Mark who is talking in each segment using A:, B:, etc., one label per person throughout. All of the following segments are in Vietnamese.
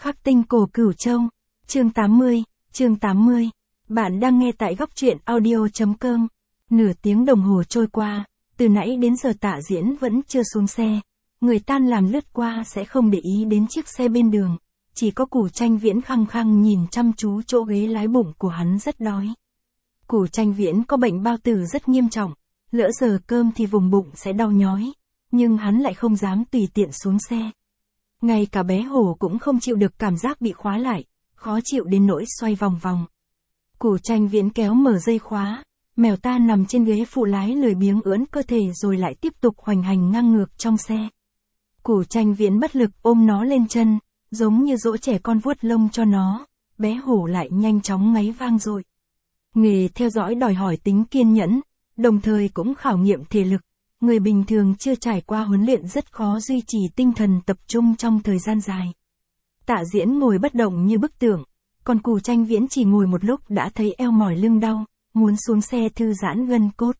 A: Khắc tinh cổ Cửu Châu, chương 80. Bạn đang nghe tại góc truyện audio.com. Nửa tiếng đồng hồ trôi qua, từ nãy đến giờ Tạ Diễn vẫn chưa xuống xe. Người tan làm lướt qua sẽ không để ý đến chiếc xe bên đường. Chỉ có Cù Tranh Viễn khăng khăng nhìn chăm chú chỗ ghế lái, bụng của hắn rất đói. Cù Tranh Viễn có bệnh bao tử rất nghiêm trọng, lỡ giờ cơm thì vùng bụng sẽ đau nhói. Nhưng hắn lại không dám tùy tiện xuống xe. Ngay cả bé hổ cũng không chịu được cảm giác bị khóa lại, khó chịu đến nỗi xoay vòng vòng. Cù Tranh Viễn kéo mở dây khóa, mèo ta nằm trên ghế phụ lái lười biếng ưỡn cơ thể rồi lại tiếp tục hoành hành ngang ngược trong xe. Cù Tranh Viễn bất lực ôm nó lên chân, giống như dỗ trẻ con vuốt lông cho nó, bé hổ lại nhanh chóng ngáy vang dội. Nghề theo dõi đòi hỏi tính kiên nhẫn, đồng thời cũng khảo nghiệm thể lực. Người bình thường chưa trải qua huấn luyện rất khó duy trì tinh thần tập trung trong thời gian dài. Tạ Diễn ngồi bất động như bức tượng, còn Cù Tranh Viễn chỉ ngồi một lúc đã thấy eo mỏi lưng đau, muốn xuống xe thư giãn gân cốt.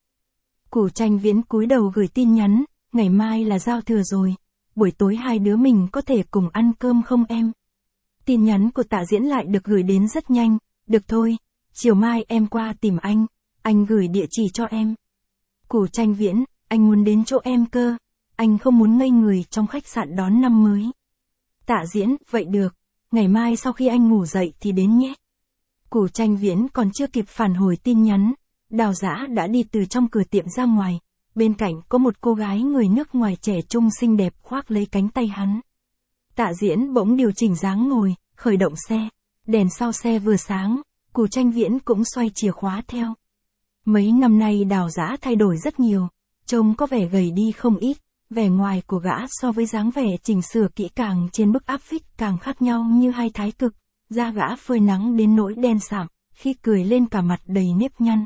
A: Cù Tranh Viễn cúi đầu gửi tin nhắn, ngày mai là giao thừa rồi, buổi tối hai đứa mình có thể cùng ăn cơm không em? Tin nhắn của Tạ Diễn lại được gửi đến rất nhanh, được thôi, chiều mai em qua tìm anh gửi địa chỉ cho em. Cù Tranh Viễn, anh muốn đến chỗ em cơ, anh không muốn ngây người trong khách sạn đón năm mới. Tạ Diễn, vậy được, ngày mai sau khi anh ngủ dậy thì đến nhé. Cù Tranh Viễn còn chưa kịp phản hồi tin nhắn, Đào Dã đã đi từ trong cửa tiệm ra ngoài, bên cạnh có một cô gái người nước ngoài trẻ trung xinh đẹp khoác lấy cánh tay hắn. Tạ Diễn bỗng điều chỉnh dáng ngồi, khởi động xe, đèn sau xe vừa sáng, Cù Tranh Viễn cũng xoay chìa khóa theo. Mấy năm nay Đào Dã thay đổi rất nhiều. Trông có vẻ gầy đi không ít, vẻ ngoài của gã so với dáng vẻ chỉnh sửa kỹ càng trên bức áp phích càng khác nhau như hai thái cực, da gã phơi nắng đến nỗi đen sạm, khi cười lên cả mặt đầy nếp nhăn.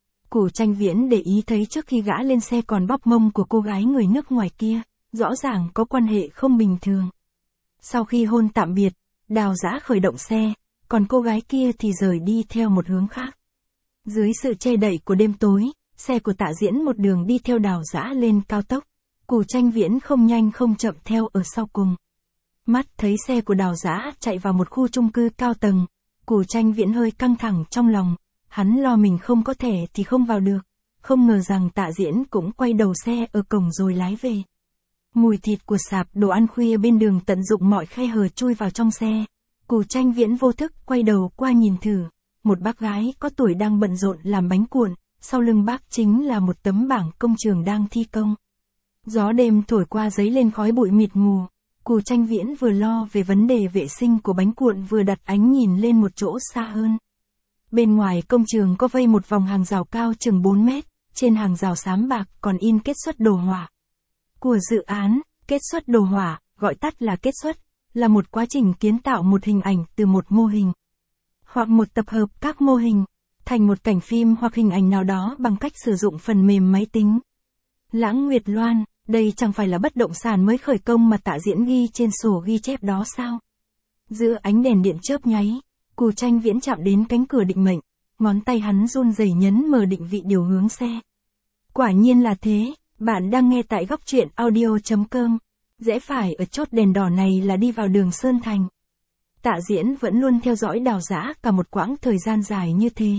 A: Cù Tranh Viễn để ý thấy trước khi gã lên xe còn bóp mông của cô gái người nước ngoài kia, rõ ràng có quan hệ không bình thường. Sau khi hôn tạm biệt, Đào Dã khởi động xe, còn cô gái kia thì rời đi theo một hướng khác. Dưới sự che đậy của đêm tối, xe của Tạ Diễn một đường đi theo Đào Dã lên cao tốc, Cù Tranh Viễn không nhanh không chậm theo ở sau cùng. Mắt thấy xe của Đào Dã chạy vào một khu chung cư cao tầng, Cù Tranh Viễn hơi căng thẳng trong lòng, hắn lo mình không có thẻ thì không vào được, không ngờ rằng Tạ Diễn cũng quay đầu xe ở cổng rồi lái về. Mùi thịt của sạp đồ ăn khuya bên đường tận dụng mọi khe hở chui vào trong xe, Cù Tranh Viễn vô thức quay đầu qua nhìn thử, một bác gái có tuổi đang bận rộn làm bánh cuộn. Sau lưng bác chính là một tấm bảng công trường đang thi công. Gió đêm thổi qua giấy lên khói bụi mịt mù, Cù Tranh Viễn vừa lo về vấn đề vệ sinh của bánh cuộn vừa đặt ánh nhìn lên một chỗ xa hơn. Bên ngoài công trường có vây một vòng hàng rào cao chừng 4 mét, trên hàng rào xám bạc còn in kết suất đồ họa. Của dự án, kết suất đồ họa, gọi tắt là kết suất, là một quá trình kiến tạo một hình ảnh từ một mô hình, hoặc một tập hợp các mô hình, thành một cảnh phim hoặc hình ảnh nào đó bằng cách sử dụng phần mềm máy tính. Lãng Nguyệt Loan, đây chẳng phải là bất động sản mới khởi công mà Tạ Diễn ghi trên sổ ghi chép đó sao? Giữa ánh đèn điện chớp nháy, Cù Tranh Viễn chạm đến cánh cửa định mệnh, ngón tay hắn run rẩy nhấn mở định vị điều hướng xe. Quả nhiên là thế, bạn đang nghe tại góc truyện audio.com. Rẽ phải ở chốt đèn đỏ này là đi vào đường Sơn Thành. Tạ Diễn vẫn luôn theo dõi Đào Dã cả một quãng thời gian dài như thế.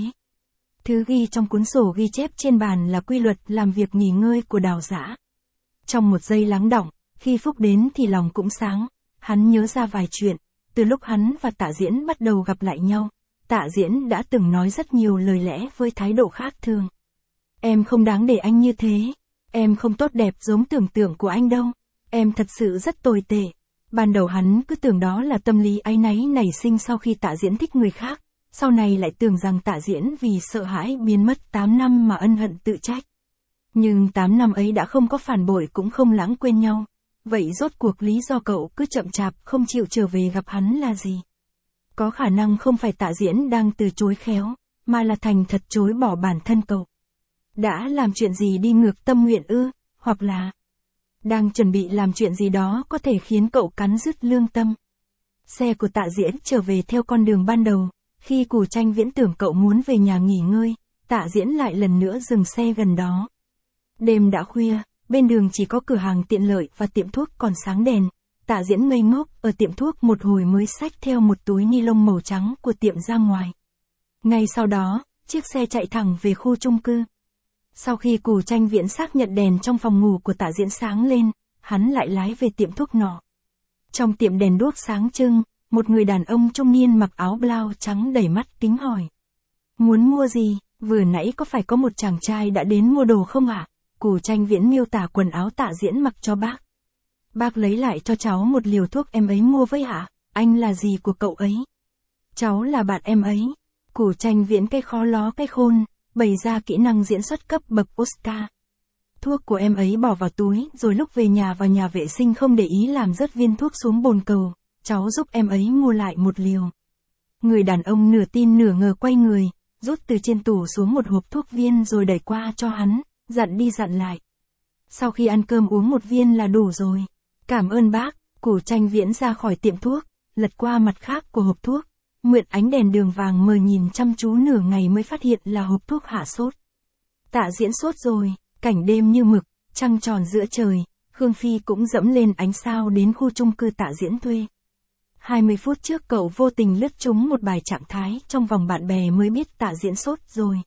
A: Thứ ghi trong cuốn sổ ghi chép trên bàn là quy luật làm việc nghỉ ngơi của Đào Dã. Trong một giây lắng đọng, khi Phúc đến thì lòng cũng sáng, hắn nhớ ra vài chuyện, từ lúc hắn và Tạ Diễn bắt đầu gặp lại nhau, Tạ Diễn đã từng nói rất nhiều lời lẽ với thái độ khác thường. Em không đáng để anh như thế, em không tốt đẹp giống tưởng tượng của anh đâu, em thật sự rất tồi tệ. Ban đầu hắn cứ tưởng đó là tâm lý áy náy nảy sinh sau khi Tạ Diễn thích người khác, sau này lại tưởng rằng Tạ Diễn vì sợ hãi biến mất 8 năm mà ân hận tự trách. Nhưng 8 năm ấy đã không có phản bội cũng không lãng quên nhau, vậy rốt cuộc lý do cậu cứ chậm chạp không chịu trở về gặp hắn là gì? Có khả năng không phải Tạ Diễn đang từ chối khéo, mà là thành thật chối bỏ bản thân cậu. Đã làm chuyện gì đi ngược tâm nguyện ư, hoặc là đang chuẩn bị làm chuyện gì đó có thể khiến cậu cắn rứt lương tâm. Xe của Tạ Diễn trở về theo con đường ban đầu, khi Cù Tranh Viễn tưởng cậu muốn về nhà nghỉ ngơi, Tạ Diễn lại lần nữa dừng xe gần đó. Đêm đã khuya, bên đường chỉ có cửa hàng tiện lợi và tiệm thuốc còn sáng đèn, Tạ Diễn ngây ngốc ở tiệm thuốc một hồi mới xách theo một túi ni lông màu trắng của tiệm ra ngoài. Ngay sau đó, chiếc xe chạy thẳng về khu chung cư. Sau khi Cù Tranh Viễn xác nhận đèn trong phòng ngủ của Tạ Diễn sáng lên, hắn lại lái về tiệm thuốc nọ. Trong tiệm đèn đuốc sáng trưng, một người đàn ông trung niên mặc áo blau trắng đầy mắt kính hỏi. Muốn mua gì, vừa nãy có phải có một chàng trai đã đến mua đồ không ạ? Cù Tranh Viễn miêu tả quần áo Tạ Diễn mặc cho bác. Bác lấy lại cho cháu một liều thuốc em ấy mua với ạ. Anh là gì của cậu ấy? Cháu là bạn em ấy. Cù Tranh Viễn cái khó ló cái khôn, bày ra kỹ năng diễn xuất cấp bậc Oscar. Thuốc của em ấy bỏ vào túi, rồi lúc về nhà vào nhà vệ sinh không để ý làm rớt viên thuốc xuống bồn cầu, cháu giúp em ấy mua lại một liều. Người đàn ông nửa tin nửa ngờ quay người, rút từ trên tủ xuống một hộp thuốc viên rồi đẩy qua cho hắn, dặn đi dặn lại. Sau khi ăn cơm uống một viên là đủ rồi. Cảm ơn bác. Cù Tranh Viễn ra khỏi tiệm thuốc, lật qua mặt khác của hộp thuốc, mượn ánh đèn đường vàng mờ nhìn chăm chú nửa ngày mới phát hiện là hộp thuốc hạ sốt. Tạ Diễn sốt rồi, cảnh đêm như mực, trăng tròn giữa trời, Khương Phi cũng dẫm lên ánh sao đến khu chung cư Tạ Diễn thuê. 20 phút trước cậu vô tình lướt trúng một bài trạng thái trong vòng bạn bè mới biết Tạ Diễn sốt rồi.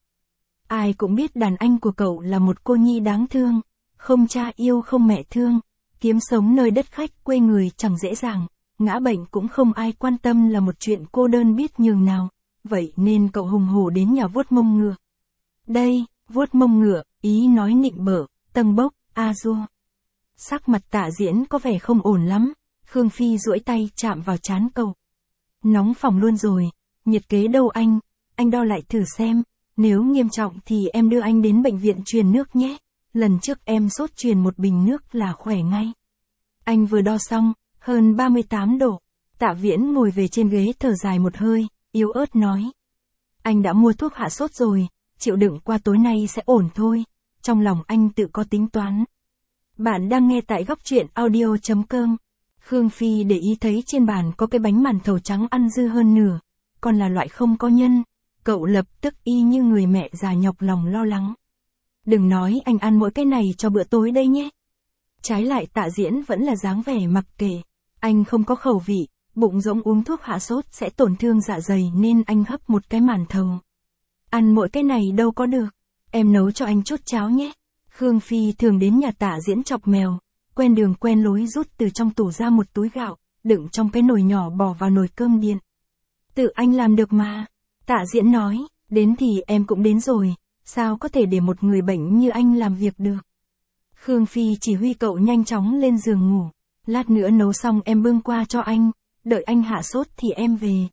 A: Ai cũng biết đàn anh của cậu là một cô nhi đáng thương, không cha yêu không mẹ thương, kiếm sống nơi đất khách quê người chẳng dễ dàng, ngã bệnh cũng không ai quan tâm là một chuyện cô đơn biết nhường nào, vậy nên cậu hùng hổ đến nhà vuốt mông ngựa. Đây, vuốt mông ngựa, ý nói nịnh bợ, tâng bốc, a dua. Sắc mặt Tạ Diễn có vẻ không ổn lắm, Khương Phi duỗi tay chạm vào trán cậu. Nóng phòng luôn rồi, nhiệt kế đâu anh đo lại thử xem, nếu nghiêm trọng thì em đưa anh đến bệnh viện truyền nước nhé, lần trước em sốt truyền một bình nước là khỏe ngay. Anh vừa đo xong, hơn 38 độ, Tạ Viễn ngồi về trên ghế thở dài một hơi, yếu ớt nói. Anh đã mua thuốc hạ sốt rồi, chịu đựng qua tối nay sẽ ổn thôi, trong lòng anh tự có tính toán. Bạn đang nghe tại góc truyện audio.com. Khương Phi để ý thấy trên bàn có cái bánh màn thầu trắng ăn dư hơn nửa, còn là loại không có nhân, cậu lập tức y như người mẹ già nhọc lòng lo lắng. Đừng nói anh ăn mỗi cái này cho bữa tối đây nhé. Trái lại Tạ Diễn vẫn là dáng vẻ mặc kệ, anh không có khẩu vị, bụng rỗng uống thuốc hạ sốt sẽ tổn thương dạ dày nên anh hấp một cái màn thầu. Ăn mỗi cái này đâu có được, em nấu cho anh chút cháo nhé. Khương Phi thường đến nhà Tạ Diễn chọc mèo, quen đường quen lối rút từ trong tủ ra một túi gạo, đựng trong cái nồi nhỏ bỏ vào nồi cơm điện. Tự anh làm được mà. Tạ Diễn nói, đến thì em cũng đến rồi, sao có thể để một người bệnh như anh làm việc được. Khương Phi chỉ huy cậu nhanh chóng lên giường ngủ, lát nữa nấu xong em bưng qua cho anh, đợi anh hạ sốt thì em về.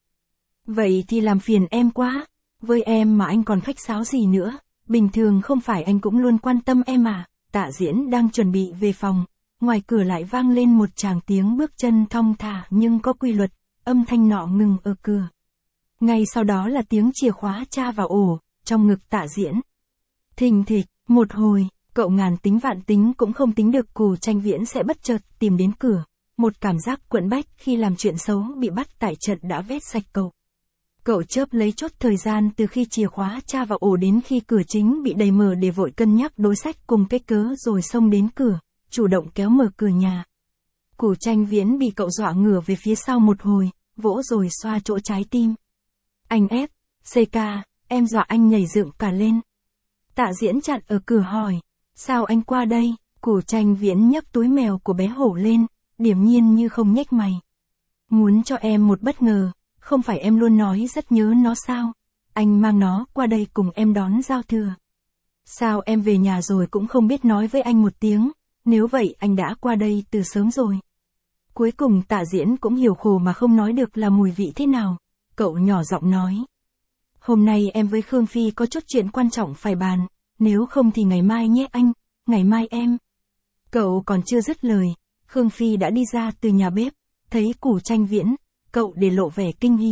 A: Vậy thì làm phiền em quá, với em mà anh còn khách sáo gì nữa, bình thường không phải anh cũng luôn quan tâm em à. Tạ Diễn đang chuẩn bị về phòng, ngoài cửa lại vang lên một tràng tiếng bước chân thong thả nhưng có quy luật, âm thanh nọ ngừng ở cửa. Ngay sau đó là tiếng chìa khóa tra vào ổ, trong ngực Tạ Diễn. Thình thịch, một hồi, cậu ngàn tính vạn tính cũng không tính được Cù Tranh Viễn sẽ bất chợt tìm đến cửa. Một cảm giác quẫn bách khi làm chuyện xấu bị bắt tại trận đã vét sạch cậu. Cậu chớp lấy chốt thời gian từ khi chìa khóa tra vào ổ đến khi cửa chính bị đẩy mở để vội cân nhắc đối sách cùng cái cớ rồi xông đến cửa, chủ động kéo mở cửa nhà. Cù Tranh Viễn bị cậu dọa ngửa về phía sau một hồi, vỗ rồi xoa chỗ trái tim. Anh ép, CK, em dọa anh nhảy dựng cả lên. Tạ Diễn chặn ở cửa hỏi, sao anh qua đây? Cù Tranh Viễn nhấc túi mèo của bé Hổ lên, điềm nhiên như không nhếch mày. Muốn cho em một bất ngờ, không phải em luôn nói rất nhớ nó sao? Anh mang nó qua đây cùng em đón giao thừa. Sao em về nhà rồi cũng không biết nói với anh một tiếng, nếu vậy anh đã qua đây từ sớm rồi. Cuối cùng Tạ Diễn cũng hiểu khổ mà không nói được là mùi vị thế nào, cậu nhỏ giọng nói. Hôm nay em với Khương Phi có chút chuyện quan trọng phải bàn, nếu không thì ngày mai nhé anh, ngày mai em. Cậu còn chưa dứt lời, Khương Phi đã đi ra từ nhà bếp, thấy Cù Tranh Viễn, cậu để lộ vẻ kinh hỉ.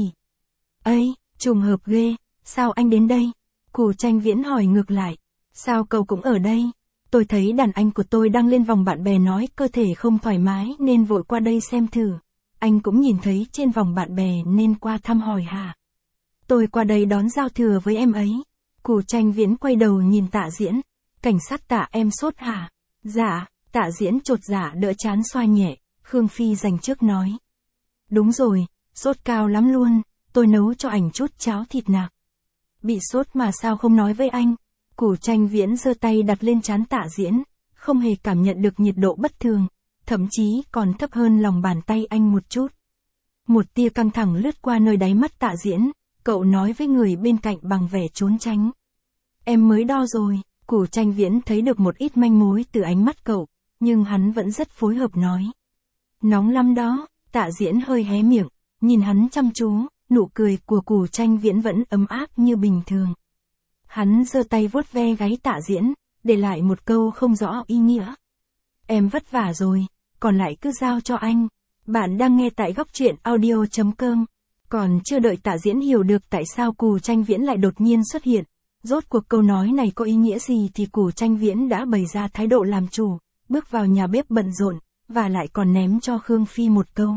A: Ây, trùng hợp ghê, sao anh đến đây? Cù Tranh Viễn hỏi ngược lại, sao cậu cũng ở đây? Tôi thấy đàn anh của tôi đang lên vòng bạn bè nói cơ thể không thoải mái nên vội qua đây xem thử. Anh cũng nhìn thấy trên vòng bạn bè nên qua thăm hỏi hả? Tôi qua đây đón giao thừa với em ấy. Cù Tranh Viễn quay đầu nhìn Tạ Diễn. Cảnh sát Tạ em sốt hả? Dạ, Tạ Diễn chột dạ đỡ trán xoa nhẹ. Khương Phi dành trước nói. Đúng rồi, sốt cao lắm luôn, tôi nấu cho ảnh chút cháo thịt nạc. Bị sốt mà sao không nói với anh? Củ Tranh Viễn giơ tay đặt lên trán Tạ Diễn, không hề cảm nhận được nhiệt độ bất thường, thậm chí còn thấp hơn lòng bàn tay anh một chút. Một tia căng thẳng lướt qua nơi đáy mắt Tạ Diễn, cậu nói với người bên cạnh bằng vẻ trốn tránh. Em mới đo rồi, Củ Tranh Viễn thấy được một ít manh mối từ ánh mắt cậu, nhưng hắn vẫn rất phối hợp nói. Nóng lắm đó, Tạ Diễn hơi hé miệng, nhìn hắn chăm chú, nụ cười của Củ Tranh Viễn vẫn ấm áp như bình thường. Hắn giơ tay vuốt ve gáy Tạ Diễn, để lại một câu không rõ ý nghĩa. Em vất vả rồi, còn lại cứ giao cho anh. Bạn đang nghe tại góc truyện audio.com. Còn chưa đợi Tạ Diễn hiểu được tại sao Củ Tranh Viễn lại đột nhiên xuất hiện, rốt cuộc câu nói này có ý nghĩa gì thì Củ Tranh Viễn đã bày ra thái độ làm chủ, bước vào nhà bếp bận rộn, và lại còn ném cho Khương Phi một câu.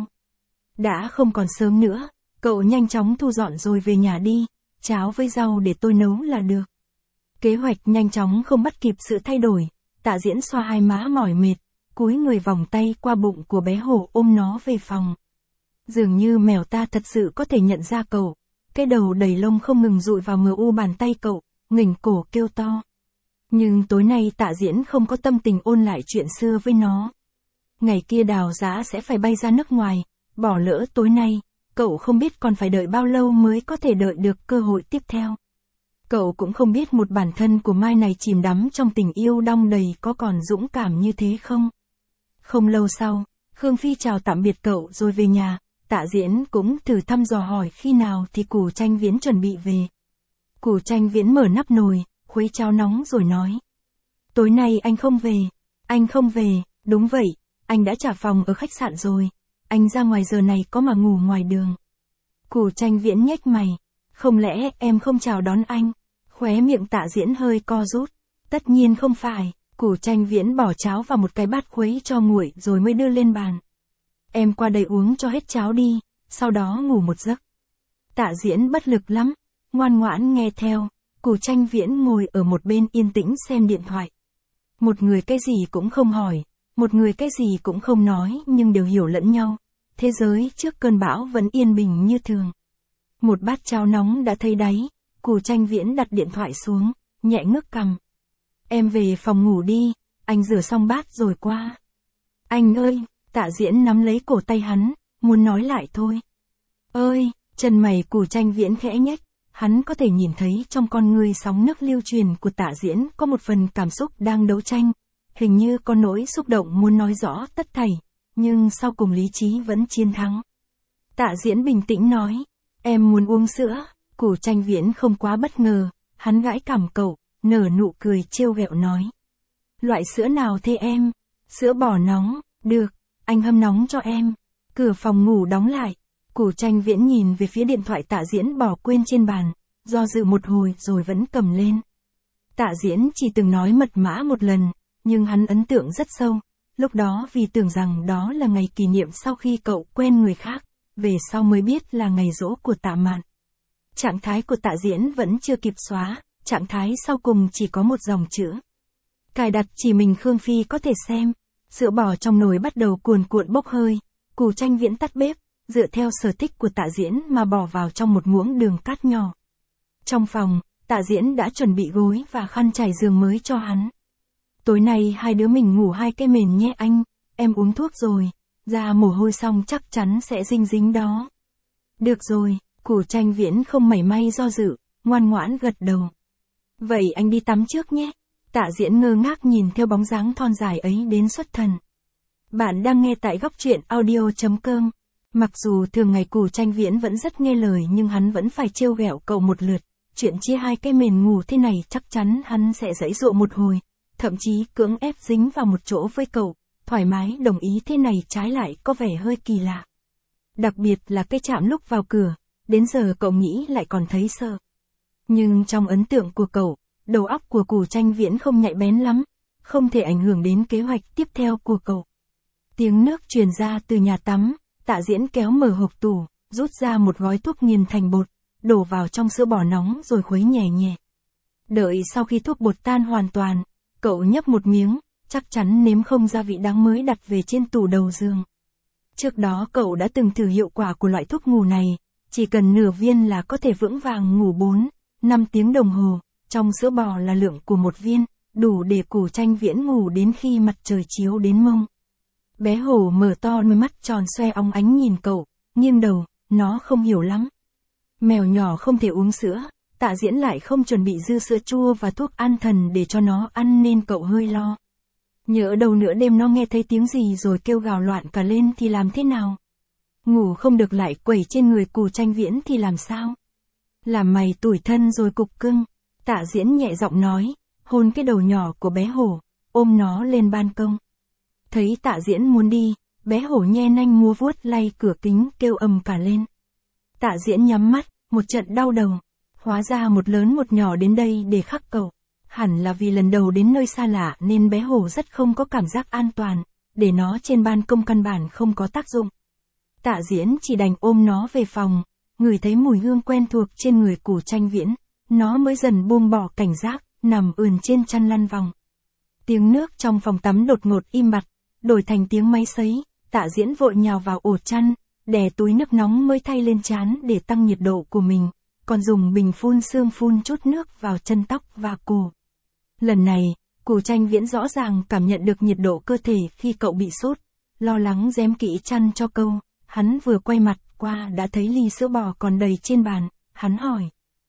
A: Đã không còn sớm nữa, cậu nhanh chóng thu dọn rồi về nhà đi, cháo với rau để tôi nấu là được. Kế hoạch nhanh chóng không bắt kịp sự thay đổi, Tạ Diễn xoa hai má mỏi mệt, cúi người vòng tay qua bụng của bé hổ ôm nó về phòng. Dường như mèo ta thật sự có thể nhận ra cậu, cái đầu đầy lông không ngừng dụi vào MU bàn tay cậu, nghỉnh cổ kêu to. Nhưng tối nay Tạ Diễn không có tâm tình ôn lại chuyện xưa với nó. Ngày kia Đào Dã sẽ phải bay ra nước ngoài, bỏ lỡ tối nay, cậu không biết còn phải đợi bao lâu mới có thể đợi được cơ hội tiếp theo. Cậu cũng không biết một bản thân của Mai này chìm đắm trong tình yêu đong đầy có còn dũng cảm như thế không. Không lâu sau, Khương Phi chào tạm biệt cậu rồi về nhà, Tạ Diễn cũng thử thăm dò hỏi khi nào thì Củ Tranh Viễn chuẩn bị về. Củ Tranh Viễn mở nắp nồi, khuấy cháo nóng rồi nói. Tối nay anh không về, đúng vậy, anh đã trả phòng ở khách sạn rồi, anh ra ngoài giờ này có mà ngủ ngoài đường. Củ Tranh Viễn nhếch mày, không lẽ em không chào đón anh? Khóe miệng Tạ Diễn hơi co rút, tất nhiên không phải, Củ Tranh Viễn bỏ cháo vào một cái bát khuấy cho nguội rồi mới đưa lên bàn. Em qua đây uống cho hết cháo đi, sau đó ngủ một giấc. Tạ Diễn bất lực lắm, ngoan ngoãn nghe theo, Củ Tranh Viễn ngồi ở một bên yên tĩnh xem điện thoại. Một người cái gì cũng không hỏi, một người cái gì cũng không nói nhưng đều hiểu lẫn nhau. Thế giới trước cơn bão vẫn yên bình như thường. Một bát cháo nóng đã thấy đáy, Củ Tranh Viễn đặt điện thoại xuống, nhẹ ngước cằm. Em về phòng ngủ đi, anh rửa xong bát rồi qua. Anh ơi, Tạ Diễn nắm lấy cổ tay hắn, muốn nói lại thôi. Ơi, chân mày Củ Tranh Viễn khẽ nhếch, hắn có thể nhìn thấy trong con người sóng nước lưu truyền của Tạ Diễn có một phần cảm xúc đang đấu tranh, hình như có nỗi xúc động muốn nói rõ tất thảy, nhưng sau cùng lý trí vẫn chiến thắng. Tạ Diễn bình tĩnh nói, em muốn uống sữa. Củ Tranh Viễn không quá bất ngờ, hắn gãi cằm cậu, nở nụ cười trêu ghẹo nói. Loại sữa nào thế em? Sữa bò nóng, được, anh hâm nóng cho em. Cửa phòng ngủ đóng lại, Củ Tranh Viễn nhìn về phía điện thoại Tạ Diễn bỏ quên trên bàn, do dự một hồi rồi vẫn cầm lên. Tạ Diễn chỉ từng nói mật mã một lần, nhưng hắn ấn tượng rất sâu, lúc đó vì tưởng rằng đó là ngày kỷ niệm sau khi cậu quen người khác, về sau mới biết là ngày giỗ của Tạ Mạn. Trạng thái của Tạ Diễn vẫn chưa kịp xóa, trạng thái sau cùng chỉ có một dòng chữ. Cài đặt chỉ mình Khương Phi có thể xem, sữa bò trong nồi bắt đầu cuồn cuộn bốc hơi, Củ Tranh Viễn tắt bếp, dựa theo sở thích của Tạ Diễn mà bỏ vào trong một muỗng đường cát nhỏ. Trong phòng, Tạ Diễn đã chuẩn bị gối và khăn trải giường mới cho hắn. Tối nay hai đứa mình ngủ hai cái mền nhé anh, em uống thuốc rồi, ra mồ hôi xong chắc chắn sẽ dinh dính đó. Được rồi, Củ Tranh Viễn không mảy may do dự, ngoan ngoãn gật đầu. Vậy anh đi tắm trước nhé. Tạ Diễn ngơ ngác nhìn theo bóng dáng thon dài ấy đến xuất thần. Bạn đang nghe tại góc truyện audio.com. Mặc dù thường ngày Củ Tranh Viễn vẫn rất nghe lời nhưng hắn vẫn phải trêu ghẹo cậu một lượt. Chuyện chia hai cái mền ngủ thế này chắc chắn hắn sẽ giãy giụa một hồi, thậm chí cưỡng ép dính vào một chỗ với cậu, thoải mái đồng ý thế này trái lại có vẻ hơi kỳ lạ. Đặc biệt là cái chạm lúc vào cửa, đến giờ cậu nghĩ lại còn thấy sợ. Nhưng trong ấn tượng của cậu, đầu óc của Củ Tranh Viễn không nhạy bén lắm, không thể ảnh hưởng đến kế hoạch tiếp theo của cậu. Tiếng nước truyền ra từ nhà tắm, Tạ Diễn kéo mở hộp tủ, rút ra một gói thuốc nghiền thành bột, đổ vào trong sữa bò nóng rồi khuấy nhẹ nhẹ. Đợi sau khi thuốc bột tan hoàn toàn, cậu nhấp một miếng, chắc chắn nếm không gia vị đắng mới đặt về trên tủ đầu giường. Trước đó cậu đã từng thử hiệu quả của loại thuốc ngủ này, chỉ cần nửa viên là có thể vững vàng ngủ 4-5 tiếng đồng hồ, trong sữa bò là lượng của một viên, đủ để Củ Tranh Viễn ngủ đến khi mặt trời chiếu đến mông. Bé hổ mở to đôi mắt tròn xoe óng ánh nhìn cậu, nghiêng đầu, nó không hiểu lắm. Mèo nhỏ không thể uống sữa, Tạ Diễn lại không chuẩn bị dư sữa chua và thuốc an thần để cho nó ăn nên cậu hơi lo. Nhỡ đầu nửa đêm nó nghe thấy tiếng gì rồi kêu gào loạn cả lên thì làm thế nào? Ngủ không được lại quẩy trên người Củ Tranh Viễn thì làm sao? Làm mày tủi thân rồi cục cưng. Tạ Diễn nhẹ giọng nói, hôn cái đầu nhỏ của bé hổ, ôm nó lên ban công. Thấy Tạ Diễn muốn đi, bé hổ nhe nanh múa vuốt lay cửa kính kêu ầm cả lên. Tạ Diễn nhắm mắt, một trận đau đầu. Hóa ra một lớn một nhỏ đến đây để khắc cậu. Hẳn là vì lần đầu đến nơi xa lạ nên bé hổ rất không có cảm giác an toàn, để nó trên ban công căn bản không có tác dụng. Tạ Diễn chỉ đành ôm nó về phòng, ngửi thấy mùi hương quen thuộc trên người Củ Tranh Viễn, nó mới dần buông bỏ cảnh giác, nằm ườn trên chăn lăn vòng. Tiếng nước trong phòng tắm đột ngột im bặt, đổi thành tiếng máy sấy, Tạ Diễn vội nhào vào ổ chăn, đè túi nước nóng mới thay lên trán để tăng nhiệt độ của mình, còn dùng bình phun sương phun chút nước vào chân tóc và cổ. Lần này, Củ Tranh Viễn rõ ràng cảm nhận được nhiệt độ cơ thể khi cậu bị sốt, lo lắng giém kỹ chăn cho câu, hắn vừa quay mặt qua đã thấy ly sữa bò còn đầy trên bàn, hắn hỏi.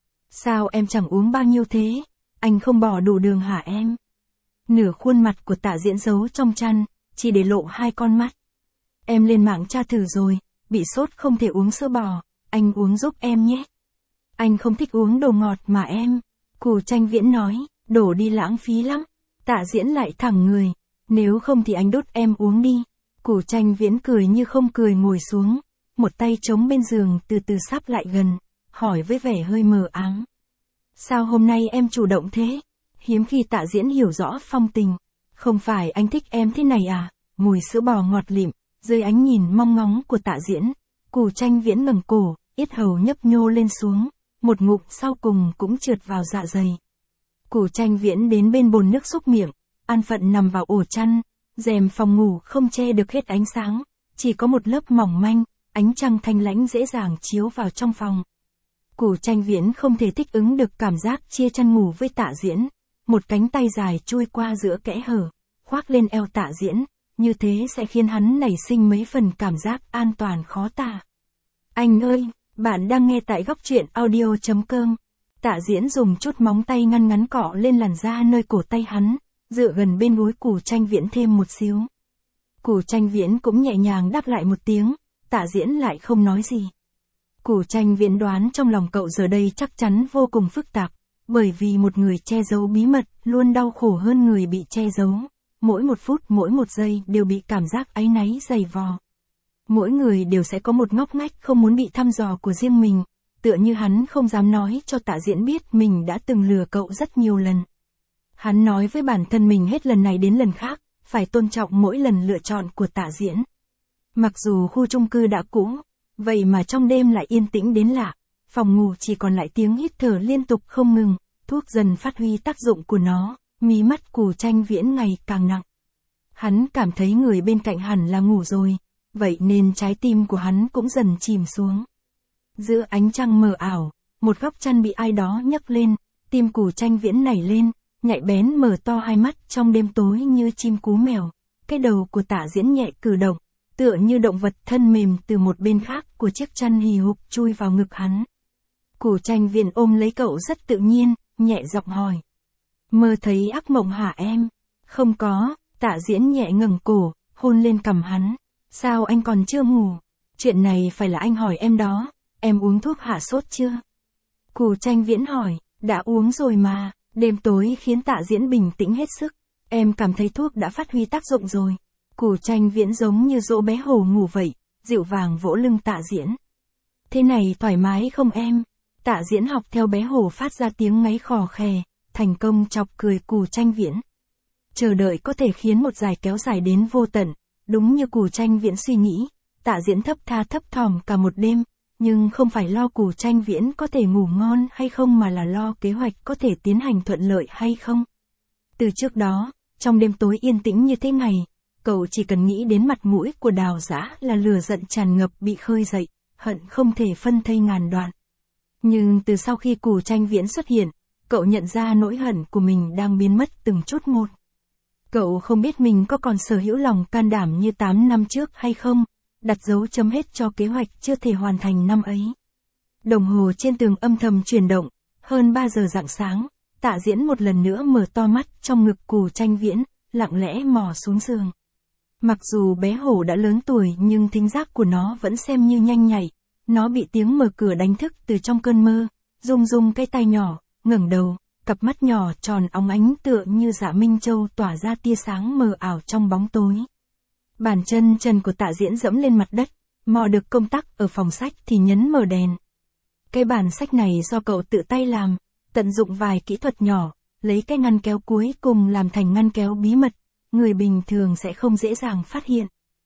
A: Sao em chẳng uống bao nhiêu thế, anh không bỏ đủ đường hả em? Nửa khuôn mặt của Tạ Diễn giấu trong chăn, chỉ để lộ hai con mắt. Em lên mạng tra thử rồi, bị sốt không thể uống sữa bò, anh uống giúp em nhé. Anh không thích uống đồ ngọt mà em. Củ Tranh Viễn nói, đổ đi lãng phí lắm. Tạ Diễn lại thẳng người, nếu không thì anh đút em uống đi. Củ Tranh Viễn cười như không cười ngồi xuống, một tay chống bên giường từ từ sáp lại gần, hỏi với vẻ hơi mờ ám. Sao hôm nay em chủ động thế? Hiếm khi Tạ Diễn hiểu rõ phong tình. Không phải anh thích em thế này à? Mùi sữa bò ngọt lịm, dưới ánh nhìn mong ngóng của Tạ Diễn, Củ Tranh Viễn ngẩng cổ, yết hầu nhấp nhô lên xuống, một ngụm sau cùng cũng trượt vào dạ dày. Củ Tranh Viễn đến bên bồn nước xúc miệng, an phận nằm vào ổ chăn, rèm phòng ngủ không che được hết ánh sáng, chỉ có một lớp mỏng manh, ánh trăng thanh lãnh dễ dàng chiếu vào trong phòng. Củ Tranh Viễn không thể thích ứng được cảm giác chia chăn ngủ với Tạ Diễn, một cánh tay dài chui qua giữa kẽ hở, khoác lên eo Tạ Diễn, như thế sẽ khiến hắn nảy sinh mấy phần cảm giác an toàn khó tả. Anh ơi, bạn đang nghe tại góc truyện audio.com. Tạ Diễn dùng chút móng tay ngăn ngắn cọ lên làn da nơi cổ tay hắn, dựa gần bên gối Củ Tranh Viễn thêm một xíu. Củ Tranh Viễn cũng nhẹ nhàng đáp lại một tiếng, Tạ Diễn lại không nói gì. Củ Tranh Viễn đoán trong lòng cậu giờ đây chắc chắn vô cùng phức tạp, bởi vì một người che giấu bí mật luôn đau khổ hơn người bị che giấu. Mỗi một phút mỗi một giây đều bị cảm giác áy náy dày vò. Mỗi người đều sẽ có một ngóc ngách không muốn bị thăm dò của riêng mình, tựa như hắn không dám nói cho Tạ Diễn biết mình đã từng lừa cậu rất nhiều lần. Hắn nói với bản thân mình hết lần này đến lần khác, phải tôn trọng mỗi lần lựa chọn của Tạ Diễn. Mặc dù khu chung cư đã cũ, vậy mà trong đêm lại yên tĩnh đến lạ, phòng ngủ chỉ còn lại tiếng hít thở liên tục không ngừng, thuốc dần phát huy tác dụng của nó, mí mắt Củ Tranh Viễn ngày càng nặng. Hắn cảm thấy người bên cạnh hẳn là ngủ rồi, vậy nên trái tim của hắn cũng dần chìm xuống. Giữa ánh trăng mờ ảo, một góc chăn bị ai đó nhấc lên, tim Củ Tranh Viễn nảy lên, nhạy bén mở to hai mắt trong đêm tối như chim cú mèo. Cái đầu của Tạ Diễn nhẹ cử động, tựa như động vật thân mềm từ một bên khác của chiếc chăn hì hục chui vào ngực hắn. Củ Tranh Viễn ôm lấy cậu rất tự nhiên, nhẹ giọng hỏi. Mơ thấy ác mộng hả em? Không có. Tạ Diễn nhẹ ngẩng cổ, hôn lên cằm hắn. Sao anh còn chưa ngủ? Chuyện này phải là anh hỏi em đó. Em uống thuốc hạ sốt chưa? Củ Tranh Viễn hỏi. Đã uống rồi mà. Đêm tối khiến Tạ Diễn bình tĩnh hết sức. Em cảm thấy thuốc đã phát huy tác dụng rồi. Củ Tranh Viễn giống như dỗ bé hổ ngủ vậy, dịu vàng vỗ lưng Tạ Diễn. Thế này thoải mái không em? Tạ Diễn học theo bé hổ phát ra tiếng ngáy khò khè, thành công chọc cười Củ Tranh Viễn. Chờ đợi có thể khiến một giải kéo dài đến vô tận, đúng như Củ Tranh Viễn suy nghĩ, Tạ Diễn thấp tha thấp thỏm cả một đêm, nhưng không phải lo Củ Tranh Viễn có thể ngủ ngon hay không mà là lo kế hoạch có thể tiến hành thuận lợi hay không. Từ trước đó, trong đêm tối yên tĩnh như thế này, cậu chỉ cần nghĩ đến mặt mũi của Đào Dã là lửa giận tràn ngập bị khơi dậy, hận không thể phân thây ngàn đoạn. Nhưng từ sau khi Cù Tranh Viễn xuất hiện, cậu nhận ra nỗi hận của mình đang biến mất từng chút một. Cậu không biết mình có còn sở hữu lòng can đảm như 8 năm trước hay không, đặt dấu chấm hết cho kế hoạch chưa thể hoàn thành năm ấy. Đồng hồ trên tường âm thầm chuyển động, hơn 3 giờ rạng sáng, Tạ Diễn một lần nữa mở to mắt trong ngực Cù Tranh Viễn, lặng lẽ mò xuống giường. Mặc dù bé hổ đã lớn tuổi nhưng thính giác của nó vẫn xem như nhanh nhạy, nó bị tiếng mở cửa đánh thức từ trong cơn mơ, rung rung cái tai nhỏ, ngẩng đầu, cặp mắt nhỏ tròn óng ánh tựa như dạ minh châu tỏa ra tia sáng mờ ảo trong bóng tối. Bàn chân trần của Tạ Diễn dẫm lên mặt đất, mò được công tắc ở phòng sách thì nhấn mở đèn. Cái bản sách này do cậu tự tay làm, tận dụng vài kỹ thuật nhỏ, lấy cái ngăn kéo cuối cùng làm thành ngăn kéo bí mật, người bình thường sẽ không dễ dàng phát hiện.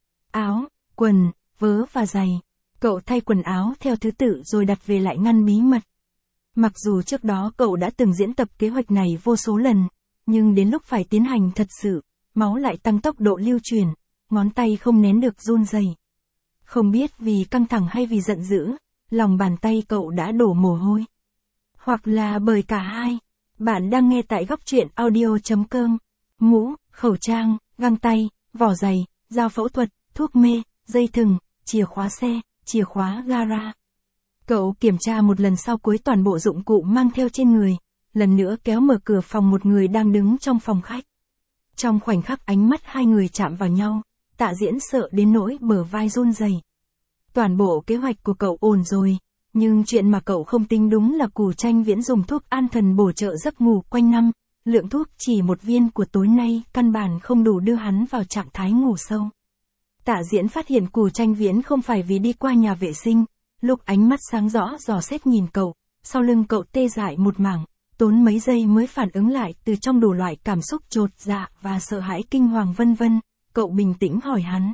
A: Áo, quần, vớ và giày. Cậu thay quần áo theo thứ tự rồi đặt về lại ngăn bí mật. Mặc dù trước đó cậu đã từng diễn tập kế hoạch này vô số lần, nhưng đến lúc phải tiến hành thật sự, máu lại tăng tốc độ lưu truyền, ngón tay không nén được run rẩy. Không biết vì căng thẳng hay vì giận dữ, lòng bàn tay cậu đã đổ mồ hôi. Hoặc là bởi cả hai. Bạn đang nghe tại góc truyện audio.com. Mũ, khẩu trang, găng tay, vỏ giày, dao phẫu thuật, thuốc mê, dây thừng, chìa khóa xe, chìa khóa gara. Cậu kiểm tra một lần sau cuối toàn bộ dụng cụ mang theo trên người, lần nữa kéo mở cửa phòng một người đang đứng trong phòng khách. Trong khoảnh khắc ánh mắt hai người chạm vào nhau, Tạ Diễn sợ đến nỗi bờ vai run rẩy. Toàn bộ kế hoạch của cậu ổn rồi, nhưng chuyện mà cậu không tính đúng là Cù Tranh Viễn dùng thuốc an thần bổ trợ giấc ngủ quanh năm, lượng thuốc chỉ một viên của tối nay căn bản không đủ đưa hắn vào trạng thái ngủ sâu. Tạ Diễn phát hiện Cù Tranh Viễn không phải vì đi qua nhà vệ sinh, lúc ánh mắt sáng rõ dò xét nhìn cậu, sau lưng cậu tê dại một mảng, tốn mấy giây mới phản ứng lại từ trong đủ loại cảm xúc chột dạ và sợ hãi kinh hoàng vân vân, cậu bình tĩnh hỏi hắn.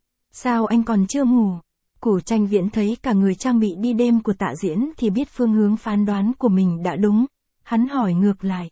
A: Sao anh còn chưa ngủ? Cù Tranh Viễn thấy cả người trang bị đi đêm của Tạ Diễn thì biết phương hướng phán đoán của mình đã đúng, hắn hỏi ngược lại.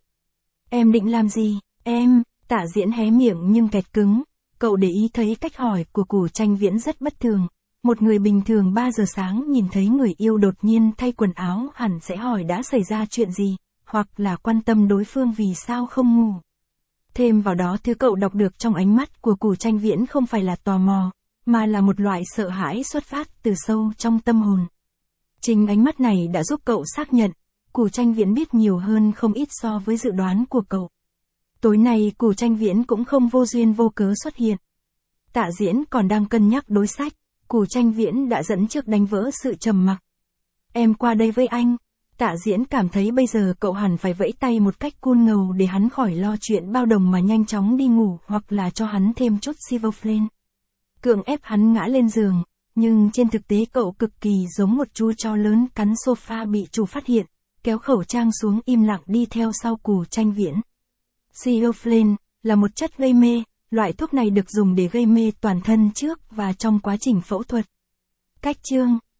A: Em định làm gì? Em, Tạ Diễn hé miệng nhưng kẹt cứng, cậu để ý thấy cách hỏi của Cù Tranh Viễn rất bất thường. Một người bình thường 3 giờ sáng nhìn thấy người yêu đột nhiên thay quần áo hẳn sẽ hỏi đã xảy ra chuyện gì, hoặc là quan tâm đối phương vì sao không ngủ. Thêm vào đó thứ cậu đọc được trong ánh mắt của Cù Tranh Viễn không phải là tò mò, mà là một loại sợ hãi xuất phát từ sâu trong tâm hồn. Chính ánh mắt này đã giúp cậu xác nhận, Cù Tranh Viễn biết nhiều hơn không ít so với dự đoán của cậu. Tối nay Cù Tranh Viễn cũng không vô duyên vô cớ xuất hiện. Tạ Diễn còn đang cân nhắc đối sách, Cù Tranh Viễn đã dẫn trước đánh vỡ sự trầm mặc. Em qua đây với anh. Tạ Diễn cảm thấy bây giờ cậu hẳn phải vẫy tay một cách cool ngầu để hắn khỏi lo chuyện bao đồng mà nhanh chóng đi ngủ hoặc là cho hắn thêm chút silver flame. Cưỡng ép hắn ngã lên giường, nhưng trên thực tế cậu cực kỳ giống một chú chó lớn cắn sofa bị chủ phát hiện, kéo khẩu trang xuống im lặng đi theo sau Cù Tranh Viễn. Silverflame là một chất gây mê, loại thuốc này được dùng để gây mê toàn thân trước và trong quá trình phẫu thuật. Cách chương